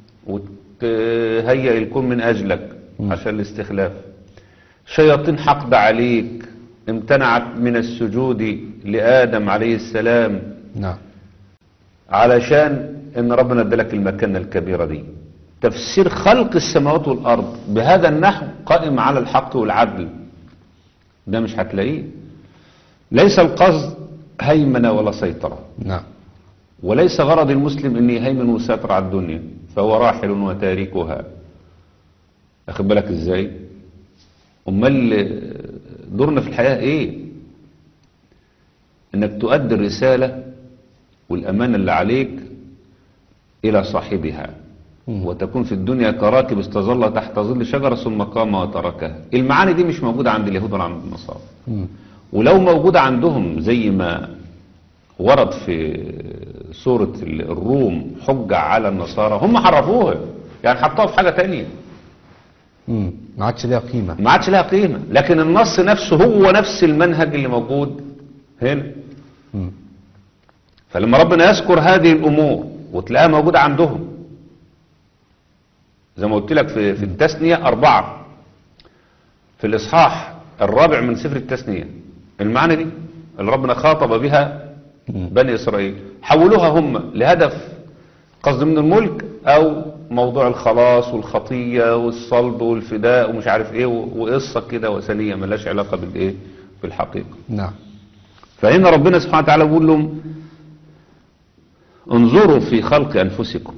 وتهيئ الكون من أجلك عشان الاستخلاف. شياطين حقد عليك امتنعت من السجود لآدم عليه السلام، نعم. علشان ان ربنا ادالك المكانة الكبيرة دي. تفسير خلق السماوات والأرض بهذا النحو قائم على الحق والعدل، ده مش هتلاقيه. ليس القصد هيمنة ولا سيطرة، نعم. وليس غرض المسلم ان يهيمن ويسيطر على الدنيا فهو راحل وتاركها. اخد بالك ازاي؟ امال دورنا في الحياة ايه؟ انك تؤدي الرسالة والامانة اللي عليك الى صاحبها، وتكون في الدنيا كراكب استظل تحت ظل شجرة ثم قام وتركها. المعاني دي مش موجودة عند اليهود ولا عند النصارى، ولو موجودة عندهم زي ما ورد في سورة الروم حجة على النصارى، هم حرفوها، يعني حطوها في حاجة تانية، مم. ما عادش ليها قيمة. ما عادش لها قيمة. لكن النص نفسه هو نفس المنهج اللي موجود هنا. مم. فلما ربنا يذكر هذه الأمور وتلاقيها موجودة عندهم، زي ما قلت لك في في التثنية أربعة، في الإصحاح الرابع من سفر التثنية، المعنى دي اللي ربنا خاطب بها بني إسرائيل حولوها هم لهدف قصد من الملك، أو موضوع الخلاص والخطية والصلب والفداء ومش عارف إيه، وقصة كده وثنية ملاش علاقة بالإيه بالحقيقة. نعم. فهنا ربنا سبحانه وتعالى بيقول لهم انظروا في خلق أنفسكم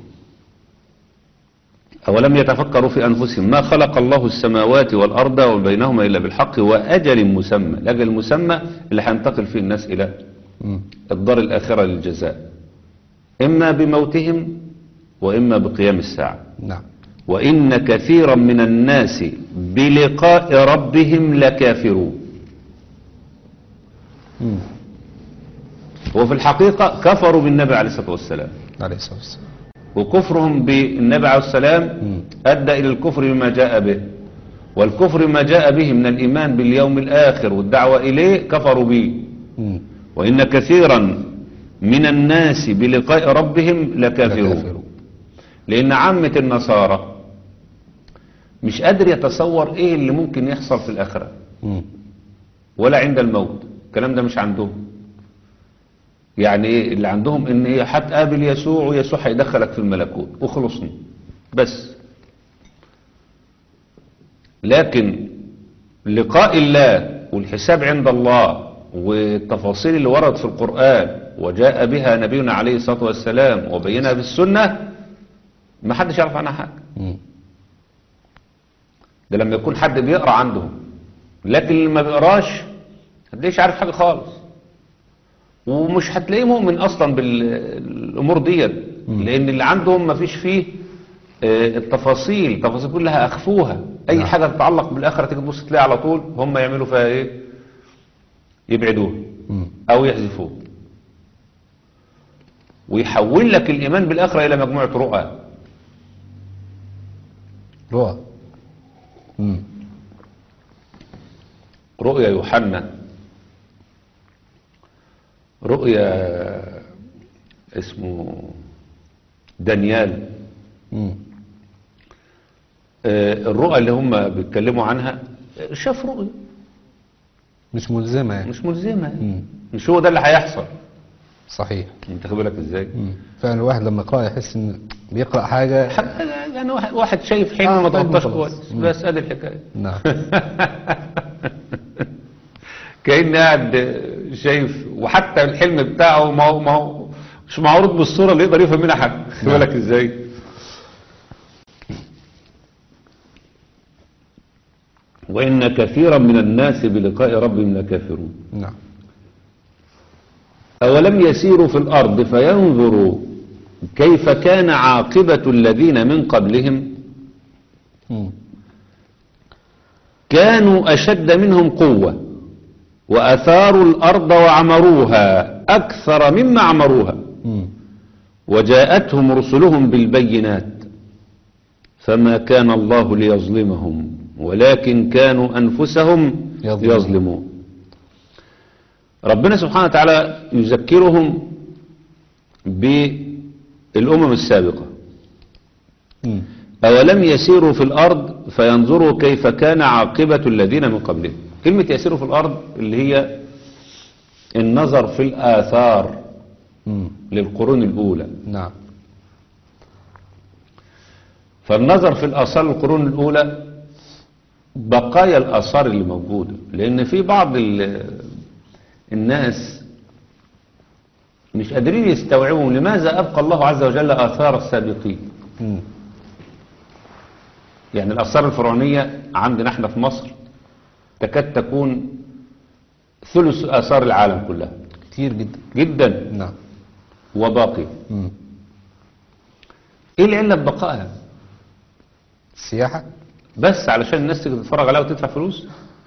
أولم يتفكروا في أنفسهم ما خلق الله السماوات والأرض وبينهما إلا بالحق وأجل مسمى. الأجل المسمى اللي هينتقل فيه الناس إلى الدار الآخرة للجزاء، إما بموتهم وإما بقيام الساعة. نعم. وإن كثيرا من الناس بلقاء ربهم لكافرون. مم. وفي الحقيقة كفروا بالنبي عليه الصلاة والسلام، عليه الصلاة والسلام. وكفرهم بالنبي عليه السلام أدى إلى الكفر بما جاء به، والكفر ما جاء به من الإيمان باليوم الآخر والدعوة إليه كفروا به. مم. وإن كثيرا من الناس بلقاء ربهم لكافرون. لكافرون. لأن عامة النصارى مش قادر يتصور ايه اللي ممكن يحصل في الآخرة مم. ولا عند الموت. الكلام ده مش عندهم. يعني ايه اللي عندهم؟ ان ايه، هتقابل يسوع ويسوع هيدخلك في الملكوت وخلصنا بس. لكن لقاء الله والحساب عند الله والتفاصيل اللي وردت في القرآن وجاء بها نبينا عليه الصلاة والسلام وبينها في السنة، ما حدش يعرف عنها حاجة. مم. ده لما يكون حد بيقرأ عندهم، لكن اللي ما بيقراش هتلاقيش عارف حاجة خالص، ومش هتلاقيه مؤمن أصلا بالأمور ديت، لأن اللي عندهم ما فيش فيه آه، التفاصيل التفاصيل كلها أخفوها. أي نعم. حاجة تتعلق بالآخرة تيجي تبص تلاقي على طول هم يعملوا فيها إيه، يبعدوها مم. أو يحذفوها، ويحول لك الإيمان بالآخرة إلى مجموعة رؤى. رؤى. مم. رؤيا يوحنا، رؤيا اسمه دانيال. مم. آه، الرؤى اللي هم بيتكلموا عنها آه، شاف رؤيا مش ملزمة يعني. مش ملزمة، مم. مش هو ده اللي هيحصل. صحيح. انت خد بالك ازاي؟ مم. فعلا الواحد لما يقرأ يحس ان بيقرأ حاجة. حتى يعني واحد واحد شايف حلم آه، ما طيب تغطاش خلاص. كويس، مم. بس ادي الحكايه. نعم. كأن قاعد شايف، وحتى الحلم بتاعه ما هو ما هو مش معروض بالصوره اللي يقدر يفهم منها حاجه. خد نعم. بالك ازاي؟ وإن كثيرا من الناس بلقاء ربهم لكافرون. نعم. أولم يسيروا في الأرض فينظروا كيف كان عاقبة الذين من قبلهم مم. كانوا أشد منهم قوة وأثاروا الأرض وعمروها أكثر مما عمروها مم. وجاءتهم رسلهم بالبينات فما كان الله ليظلمهم ولكن كانوا أنفسهم يظلمون. يظلمون. ربنا سبحانه وتعالى يذكرهم بالأمم السابقة. مم. أولم يسيروا في الأرض فينظروا كيف كان عاقبة الذين من قبلهم. كلمة يسيروا في الأرض اللي هي النظر في الآثار مم. للقرون الأولى. نعم. فالنظر في الآثار القرون الأولى بقايا الآثار اللي موجودة، لأن في بعض ال- الناس مش قادرين يستوعبوا لماذا أبقى الله عز وجل آثار السابقين. مم. يعني الآثار الفرعونية عندنا احنا في مصر تكاد تكون ثلث آثار العالم كلها، كتير جدا. جدا، نعم. وباقي. مم. ايه العلة ببقائها؟ السياحة. بس علشان الناس تيجي تتفرج عليها وتدفع فلوس.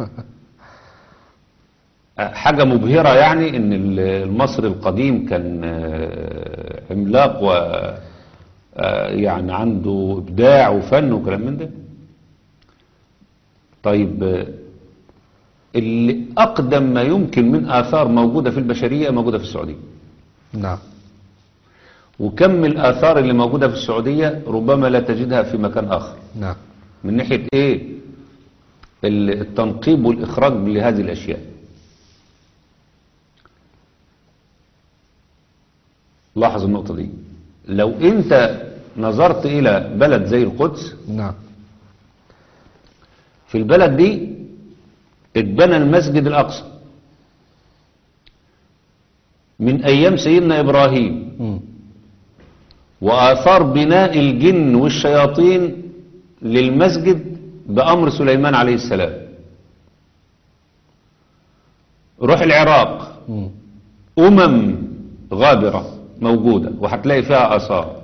حاجة مبهرة يعني ان المصري القديم كان آه، عملاق و آه، يعني عنده ابداع وفن وكلام من ده. طيب آه، اللي اقدم ما يمكن من اثار موجودة في البشرية موجودة في السعودية، نعم. وكم الآثار اللي موجودة في السعودية ربما لا تجدها في مكان آخر، نعم. من ناحية ايه التنقيب والإخراج لهذه الأشياء. لاحظ النقطة دي. لو انت نظرت إلى بلد زي القدس، نعم. في البلد دي اتبنى المسجد الأقصى من أيام سيدنا إبراهيم، مم. وآثار بناء الجن والشياطين للمسجد بأمر سليمان عليه السلام. روح العراق، مم. أمم غابرة موجودة وهتلاقي فيها آثار،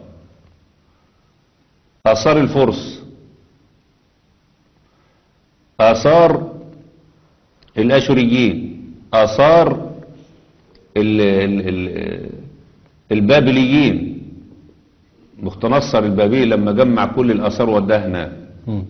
آثار الفرس، آثار الأشوريين، آثار ال ال ال البابليين. مختنصر البابلي لما جمع كل الآثار وداها هناك. مم.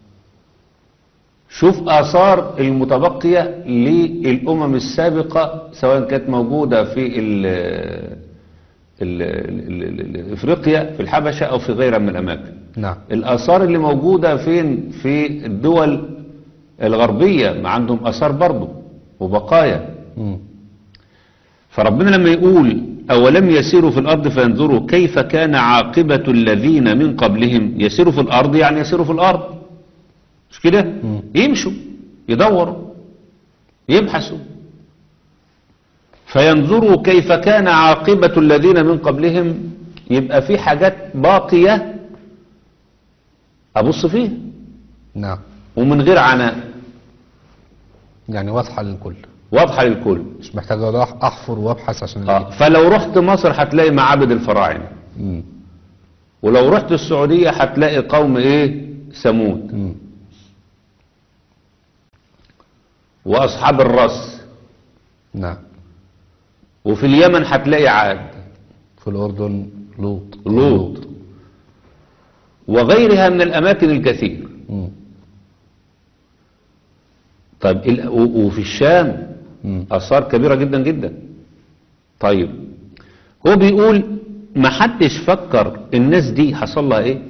شوف آثار المتبقية للأمم السابقة سواء كانت موجودة في ال- ال ال ال ال افريقيا في الحبشة او في غيرها من الاماكن. نعم. الاثار اللي موجودة فين؟ في الدول الغربية، ما عندهم اثار برضه وبقايا. مم. فربنا لما يقول أولم يسيروا في الأرض فينظروا كيف كان عاقبة الذين من قبلهم، يسيروا في الأرض يعني يسيروا في الأرض، مش كده؟ مم. يمشوا يدوروا يبحثوا، فينظروا كيف كان عاقبة الذين من قبلهم، يبقى في حاجات باقية أبص فيها نعم. ومن غير عناء، يعني واضحة للكل، واضحة للكل. مش محتاج أروح أحفر وأبحث عشان آه. ألاقي. فلو رحت مصر هتلاقي معابد الفراعنة، مم. ولو رحت السعودية هتلاقي قوم ايه؟ ثمود مم. واصحاب الرس، نعم. وفي اليمن هتلاقي عاد، في الأردن لوط. لوط، وغيرها من الاماكن الكثير. مم. طيب ال- و- وفي الشام مم. اثار كبيرة جدا جدا. طيب هو بيقول ما حدش فكر الناس دي حصل لها ايه،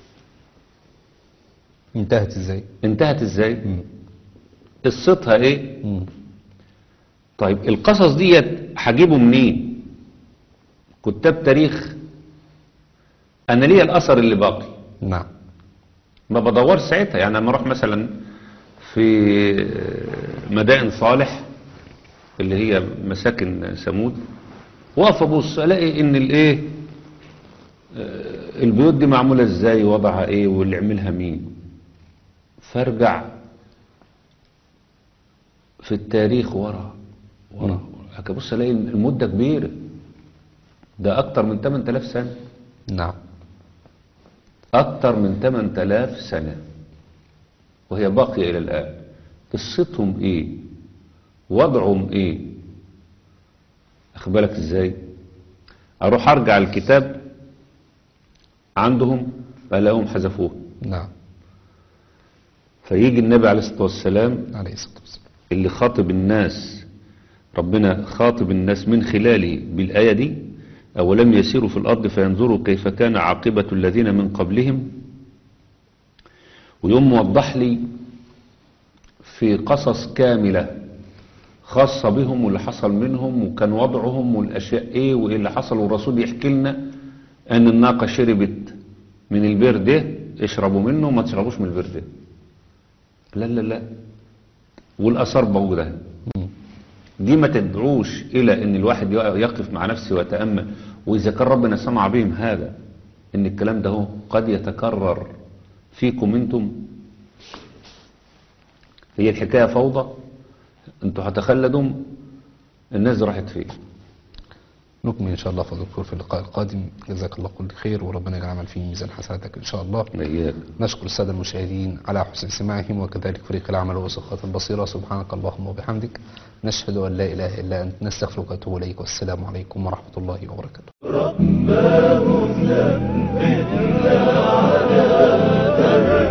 انتهت ازاي؟ انتهت ازاي، مم. قصتها ايه. مم. طيب القصص ديت هجيبه منين؟ كتاب تاريخ، انا ليا الاثر اللي باقي، نعم. ما بدورش ساعتها. يعني لما اروح مثلا في مدائن صالح اللي هي مساكن ثمود، واقف ابص الاقي ان الايه، آه، البيوت دي معموله ازاي، وضعها ايه، واللي عملها مين. فارجع في التاريخ ورا ورا ابص الاقي المده كبيره، ده اكتر من ثمانية آلاف سنه، نعم. اكتر من ثمانية آلاف سنه وهي باقيه الى الان. قصتهم ايه، وضعهم ايه، اخد بالك ازاي. اروح ارجع الكتاب عندهم الاقيهم حذفوه. نعم. فيجي النبي عليه الصلاه والسلام عليه الصلاة والسلام. اللي خاطب الناس، ربنا خاطب الناس من خلاله بالآية دي، أولم يسيروا في الأرض فينظروا كيف كان عاقبة الذين من قبلهم، ويوم موضح لي في قصص كاملة خاصة بهم واللي حصل منهم وكان وضعهم والأشياء إيه وإيه اللي حصل. والرسول يحكي لنا أن الناقة شربت من البير ده، اشربوا منه وما تشربوش من البير ده. لا لا لا، والأثار موجودة. دي ما تدعوش إلى أن الواحد يقف مع نفسه ويتأمل، وإذا كان ربنا سمع بهم هذا، أن الكلام ده هو قد يتكرر فيكم أنتم. هي الحكاية فوضى، أنتوا هتخلدوا، الناس راحت فيه. نكمل إن شاء الله فضل الدكتور في اللقاء القادم. جزاك الله كل خير، وربنا يجعل عمل فيه ميزان حسناتك إن شاء الله. إياك. نشكر السادة المشاهدين على حسن سماعهم، وكذلك فريق العمل وسخات البصيرة. سبحانك اللهم وبحمدك، نشهد أن لا إله إلا أنت، نستغفرك ونتوب إليك، والسلام عليكم ورحمة الله وبركاته. رباه ثبتنا على